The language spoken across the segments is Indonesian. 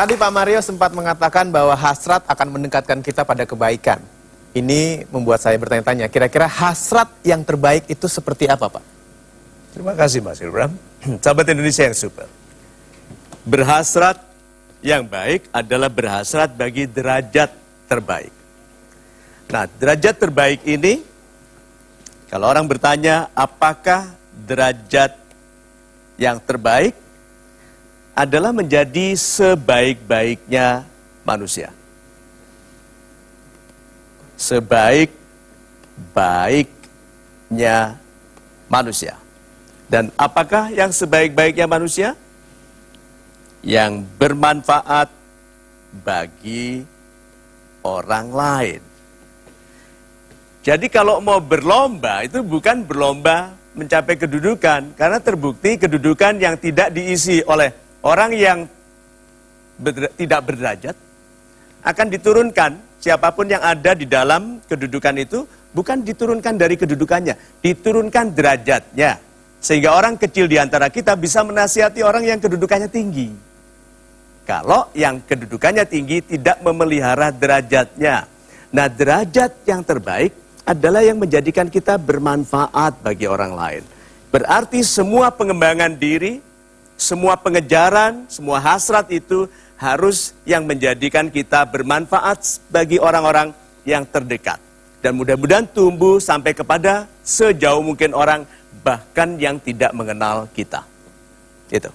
Tadi Pak Mario sempat mengatakan bahwa hasrat akan mendekatkan kita pada kebaikan. Ini membuat saya bertanya-tanya, kira-kira hasrat yang terbaik itu seperti apa, Pak? Terima kasih Mas Ilham. Sahabat Indonesia yang super. Berhasrat yang baik adalah berhasrat bagi derajat terbaik. Nah, derajat terbaik ini, kalau orang bertanya apakah derajat yang terbaik, adalah menjadi sebaik-baiknya manusia. Sebaik-baiknya manusia. Dan apakah yang sebaik-baiknya manusia? Yang bermanfaat bagi orang lain. Jadi kalau mau berlomba, itu bukan berlomba mencapai kedudukan. Karena terbukti kedudukan yang tidak diisi oleh orang yang tidak berderajat akan diturunkan. Siapapun yang ada di dalam kedudukan itu bukan diturunkan dari kedudukannya, diturunkan derajatnya. Sehingga orang kecil di antara kita bisa menasihati orang yang kedudukannya tinggi. Kalau yang kedudukannya tinggi tidak memelihara derajatnya. Nah, derajat yang terbaik adalah yang menjadikan kita bermanfaat bagi orang lain. Berarti semua pengembangan diri, semua pengejaran, semua hasrat itu harus yang menjadikan kita bermanfaat bagi orang-orang yang terdekat. Dan mudah-mudahan tumbuh sampai kepada sejauh mungkin orang bahkan yang tidak mengenal kita. Gitu.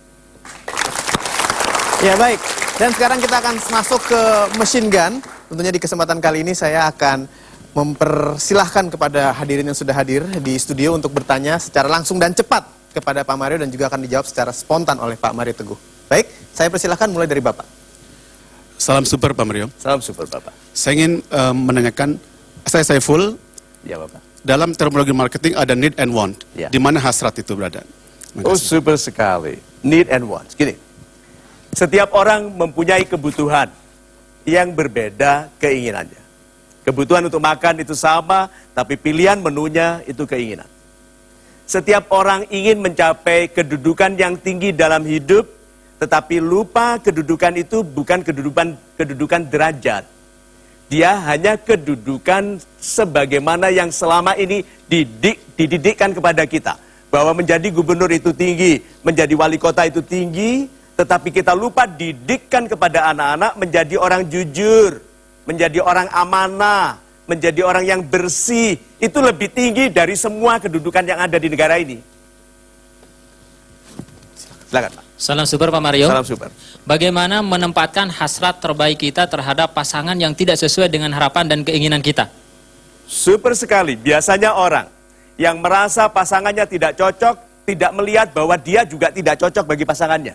Ya baik, dan sekarang kita akan masuk ke machine gun. Tentunya di kesempatan kali ini saya akan mempersilahkan kepada hadirin yang sudah hadir di studio untuk bertanya secara langsung dan cepat kepada Pak Mario dan juga akan dijawab secara spontan oleh Pak Mario Teguh. Baik, saya persilahkan mulai dari Bapak. Salam super Pak Mario. Salam super Bapak. Saya ingin menanyakan, saya Saiful. Ya Bapak. Dalam terminologi marketing ada need and want. Ya. Di mana hasrat itu berada? Oh super sekali. Need and want. Gini, setiap orang mempunyai kebutuhan yang berbeda keinginannya. Kebutuhan untuk makan itu sama, tapi pilihan menunya itu keinginan. Setiap orang ingin mencapai kedudukan yang tinggi dalam hidup, tetapi lupa kedudukan itu bukan kedudukan derajat. Dia hanya kedudukan sebagaimana yang selama ini dididikkan kepada kita. Bahwa menjadi gubernur itu tinggi, menjadi wali kota itu tinggi, tetapi kita lupa didikkan kepada anak-anak menjadi orang jujur, menjadi orang amanah, menjadi orang yang bersih, itu lebih tinggi dari semua kedudukan yang ada di negara ini. Silakan Pak. Salam super Pak Mario. Salam super. Bagaimana menempatkan hasrat terbaik kita terhadap pasangan yang tidak sesuai dengan harapan dan keinginan kita? Super sekali. Biasanya orang yang merasa pasangannya tidak cocok, tidak melihat bahwa dia juga tidak cocok bagi pasangannya.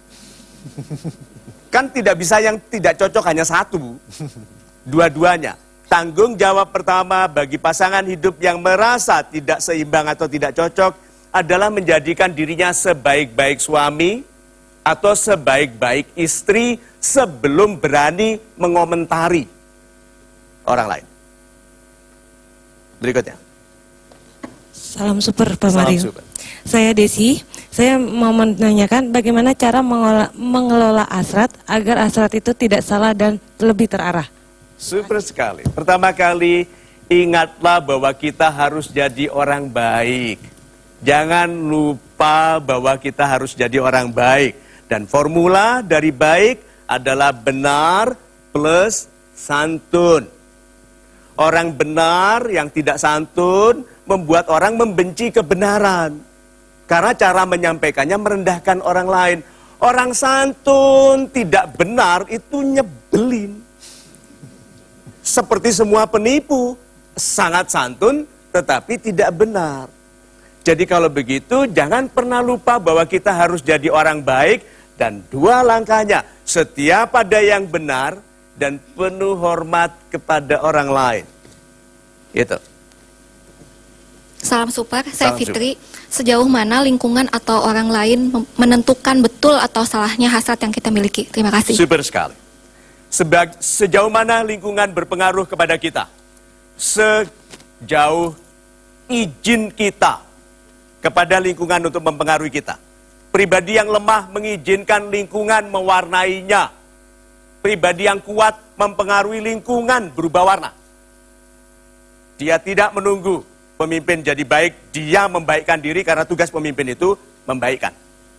Kan tidak bisa yang tidak cocok hanya satu. Dua-duanya. Tanggung jawab pertama bagi pasangan hidup yang merasa tidak seimbang atau tidak cocok adalah menjadikan dirinya sebaik-baik suami atau sebaik-baik istri sebelum berani mengomentari orang lain. Berikutnya. Salam super Pak Salam Mario. super. Saya Desi, saya mau menanyakan bagaimana cara mengelola hasrat agar hasrat itu tidak salah dan lebih terarah. Super sekali. Pertama kali, ingatlah bahwa kita harus jadi orang baik. Jangan lupa bahwa kita harus jadi orang baik. Dan formula dari baik adalah benar plus santun. Orang benar yang tidak santun membuat orang membenci kebenaran. Karena cara menyampaikannya merendahkan orang lain. Orang santun tidak benar itu nyebelin. Seperti semua penipu, sangat santun tetapi tidak benar. Jadi kalau begitu jangan pernah lupa bahwa kita harus jadi orang baik. Dan dua langkahnya, setiap ada yang benar dan penuh hormat kepada orang lain. Itu. Salam super, saya Fitri. Sejauh mana lingkungan atau orang lain menentukan betul atau salahnya hasrat yang kita miliki? Terima kasih. Super sekali. Sejauh mana lingkungan berpengaruh kepada kita? Sejauh izin kita kepada lingkungan untuk mempengaruhi kita. Pribadi yang lemah mengizinkan lingkungan mewarnainya. pribadi yang kuat mempengaruhi lingkungan berubah warna. Dia tidak menunggu pemimpin jadi baik, dia membaikkan diri karena tugas pemimpin itu membaikkan.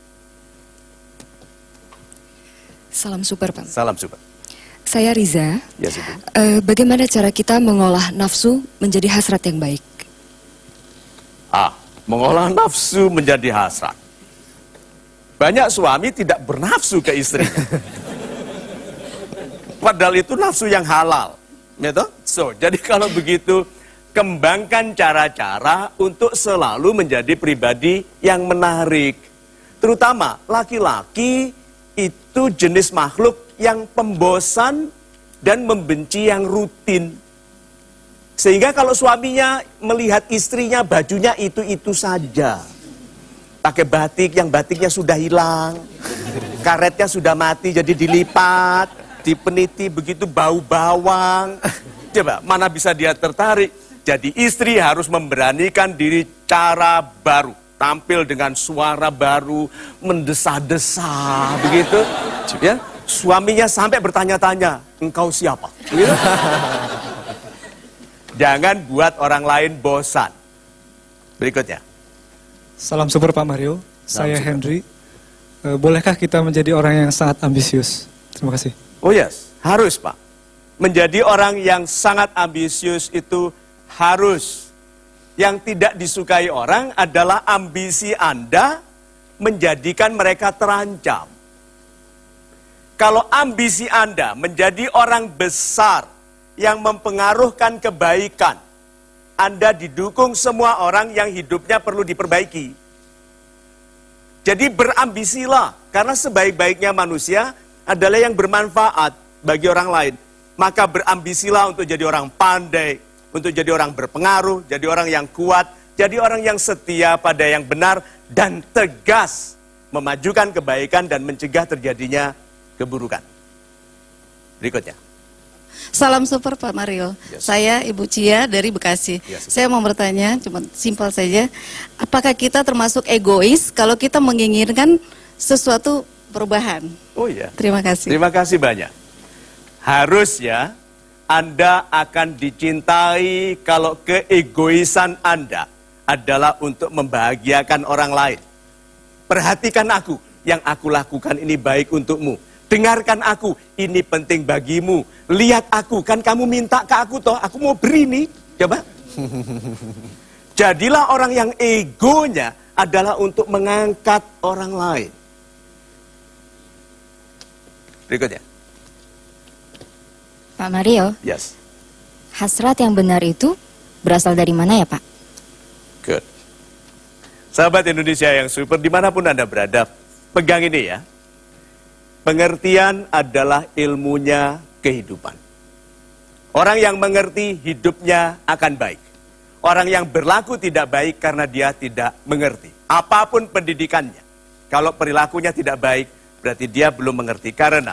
Salam super, Pak. Salam super. Saya Riza. Ya, Ibu. Bagaimana cara kita mengolah nafsu menjadi hasrat yang baik? Mengolah nafsu menjadi hasrat. Banyak suami tidak bernafsu ke istrinya. Padahal itu nafsu yang halal. Gitu? Jadi kalau begitu, kembangkan cara-cara untuk selalu menjadi pribadi yang menarik. Terutama laki-laki itu jenis makhluk yang pembosan dan membenci yang rutin. Sehingga kalau suaminya melihat istrinya bajunya itu-itu saja. Pakai batik, yang batiknya sudah hilang. Karetnya sudah mati, jadi dilipat, dipeniti, begitu bau bawang. Coba, mana bisa dia tertarik? Jadi istri harus memberanikan diri cara baru. Tampil dengan suara baru, mendesah-desah, begitu. Ya, suaminya sampai bertanya-tanya, engkau siapa? Begitu. Jangan buat orang lain bosan. Berikutnya. Salam super Pak Mario, saya super. Henry. Bolehkah kita menjadi orang yang sangat ambisius? Terima kasih. Oh yes, harus Pak. Menjadi orang yang sangat ambisius itu harus. Yang tidak disukai orang adalah ambisi Anda menjadikan mereka terancam. Kalau ambisi Anda menjadi orang besar yang mempengaruhkan kebaikan, Anda didukung semua orang yang hidupnya perlu diperbaiki. Jadi berambisilah, karena sebaik-baiknya manusia adalah yang bermanfaat bagi orang lain. Maka berambisilah untuk jadi orang pandai, untuk jadi orang berpengaruh, jadi orang yang kuat, jadi orang yang setia pada yang benar, dan tegas memajukan kebaikan dan mencegah terjadinya keburukan. Berikutnya. Salam super Pak Mario. Yes. Saya Ibu Cia dari Bekasi. Yes. Saya mau bertanya, cuma simpel saja. Apakah kita termasuk egois kalau kita menginginkan sesuatu perubahan? Oh iya. Terima kasih. Terima kasih banyak. Harus ya, Anda akan dicintai kalau keegoisan Anda adalah untuk membahagiakan orang lain. Perhatikan aku, yang aku lakukan ini baik untukmu. Dengarkan aku, ini penting bagimu. Lihat aku, kan kamu minta ke aku toh, aku mau beri nih. Coba. Jadilah orang yang egonya adalah untuk mengangkat orang lain. Berikutnya. Pak Mario, Yes. hasrat yang benar itu berasal dari mana ya Pak? Good. Sahabat Indonesia yang super, dimanapun Anda berada, pegang ini ya. Pengertian adalah ilmunya kehidupan. Orang yang mengerti hidupnya akan baik. Orang yang berlaku tidak baik karena dia tidak mengerti. Apapun pendidikannya. Kalau perilakunya tidak baik, berarti dia belum mengerti. Karena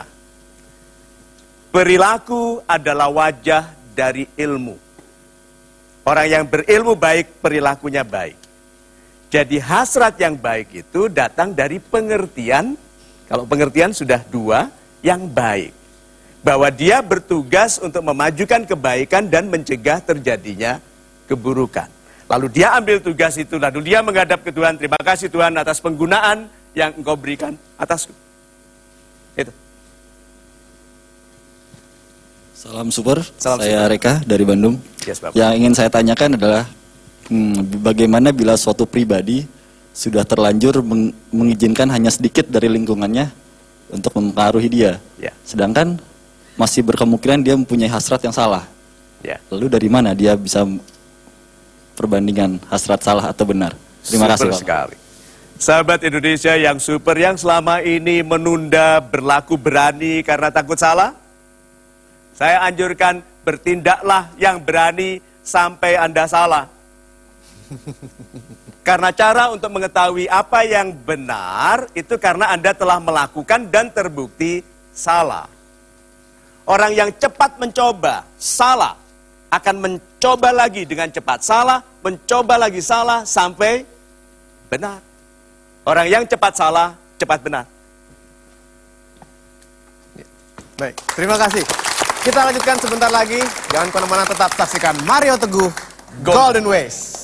perilaku adalah wajah dari ilmu. Orang yang berilmu baik, perilakunya baik. Jadi hasrat yang baik itu datang dari pengertian. Kalau pengertian sudah dua, yang baik. Bahwa dia bertugas untuk memajukan kebaikan dan mencegah terjadinya keburukan. Lalu dia ambil tugas itu, lalu dia menghadap ke Tuhan. Terima kasih Tuhan atas penggunaan yang Engkau berikan atasku. Itu. Salam super, Salam saya super. Reka dari Bandung. Yes, Bapak. Yang ingin saya tanyakan adalah bagaimana bila suatu pribadi sudah terlanjur mengizinkan hanya sedikit dari lingkungannya untuk mempengaruhi dia. Ya. Sedangkan masih berkemungkinan dia mempunyai hasrat yang salah. Ya. Lalu dari mana dia bisa perbandingan hasrat salah atau benar? Terima kasih Super Pak. sekali. Sahabat Indonesia yang super, yang selama ini menunda berlaku berani karena takut salah, saya anjurkan bertindaklah yang berani sampai Anda salah. Karena cara untuk mengetahui apa yang benar itu karena Anda telah melakukan dan terbukti salah. Orang yang cepat mencoba salah akan mencoba lagi dengan cepat salah, mencoba lagi salah sampai benar. Orang yang cepat salah, cepat benar. Baik, terima kasih. Kita lanjutkan sebentar lagi. Jangan kemana-mana, tetap saksikan Mario Teguh Golden Ways.